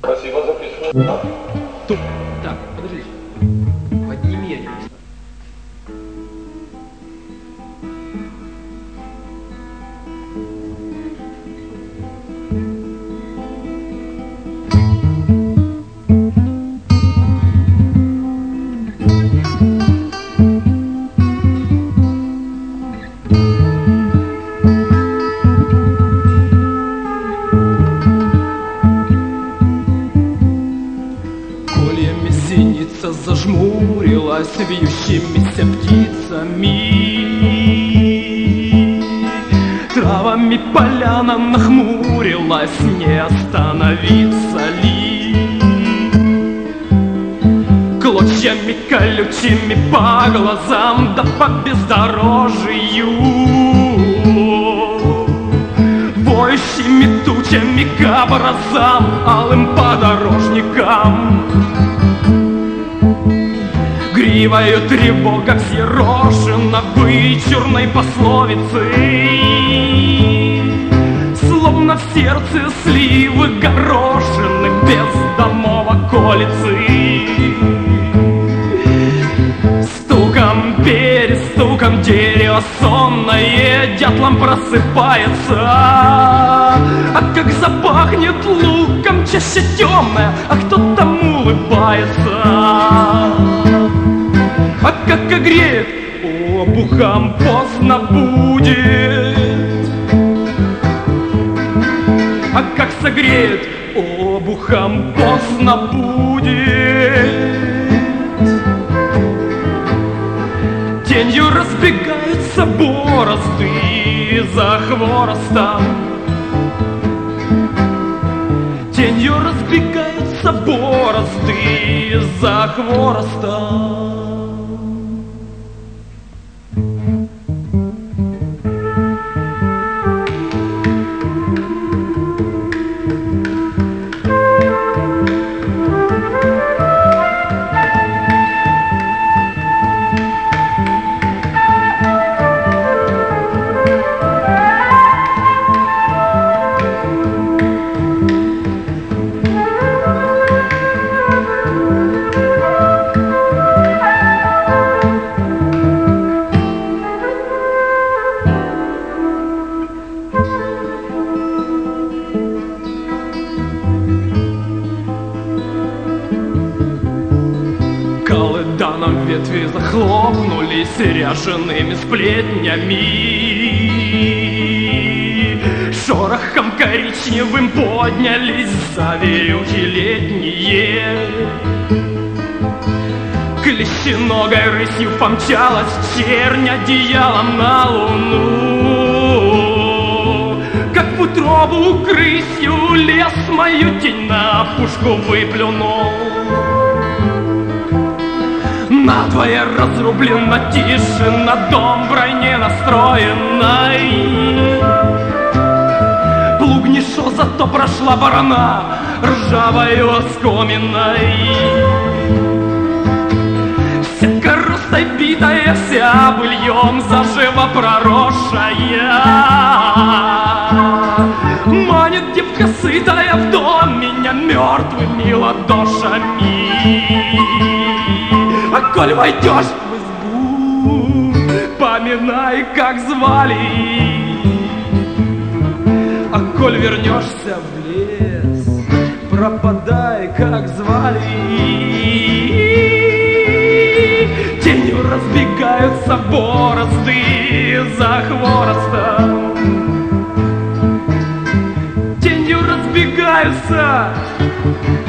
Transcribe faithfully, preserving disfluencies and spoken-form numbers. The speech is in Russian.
Спасибо, записываю. Тут. Так, подожди. Подними один. Синица зажмурилась вьющимися птицами, травами поляна нахмурилась, не остановиться ли? Клочьями колючими по глазам да по бездорожью, воющими тучами к образам, алым подорожникам. Гривою тревога взъерошена вычурной пословицей, словно в сердце сливы горошины без домов околицы. Стуком, перестуком дерево сонное дятлом просыпается, а как запахнет луком чаще темная, а кто там улыбается. А как огреет, обухом поздно будет, а как согреет, обухом поздно будет. Тенью разбегаются борозды за хворостом, тенью разбегаются борозды за хворостом. Колыданом ветви захлопнулись ряжеными сплетнями, шорохом коричневым поднялись заверюхи летние. Клещеногой рысью помчалась чернь одеялом на луну, как в утробу крысью лес мою тень на пушку выплюнул. Надвое разрублена тишина, дом в войне настроенной. Плуг не шел, зато прошла барана ржавою оскоминой. Вся коростой битая, вся быльем заживо проросшая, манит девка сытая в дом меня мертвыми ладошами. А коль войдешь в избу, поминай, как звали, а коль вернешься в лес, пропадай, как звали. Тенью разбегаются борозды за хворостом, тенью разбегаются